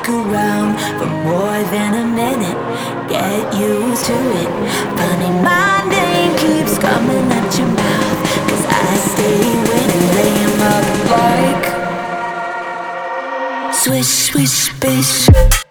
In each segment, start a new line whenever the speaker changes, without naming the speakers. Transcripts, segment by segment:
around for more than a minute. Get used to it. Funny, my name keeps coming at your mouth, 'cause I stay winning, laying up like swish, swish, bish.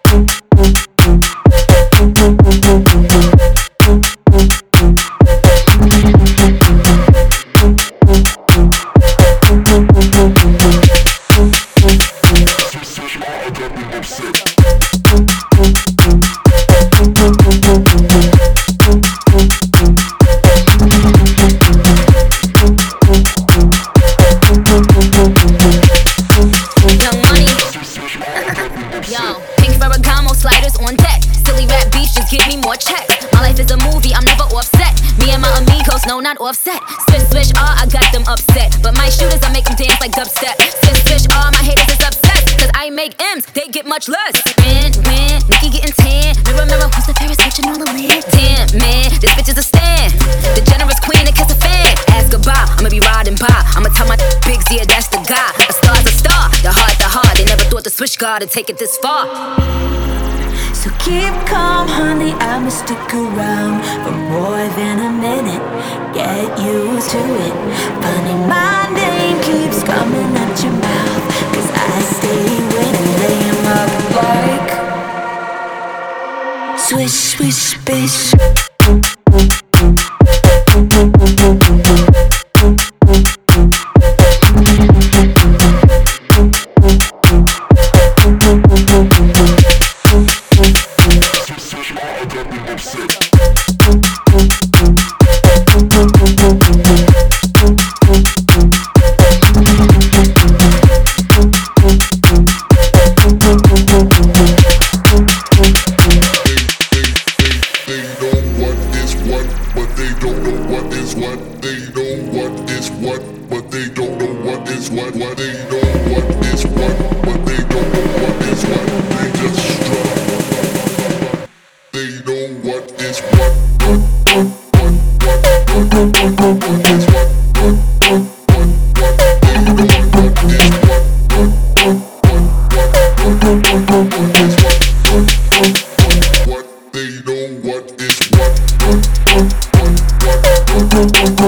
No, not offset. Swish, swish, all I got them upset. But my shooters, I make them dance like dubstep. Swish, swish, all my haters is upset. 'Cause I make M's, they get much less. Man, Nikki getting tan. Mirror, mirror, who's the fairest bitch in all the land? Damn, man, this bitch is a stand. The generous queen that kiss a fan. Ask goodbye, I'ma be riding by. I'ma tell my bigs, yeah, that's the guy. A star's a star, the heart. They never thought the switch guard would take it this far.
So keep calm, honey, I'ma stick around for more than a minute. Get used to it. Funny, my name keeps coming at your mouth, 'cause I stay winning, laying up like swish, swish, bish.
What they know what is what.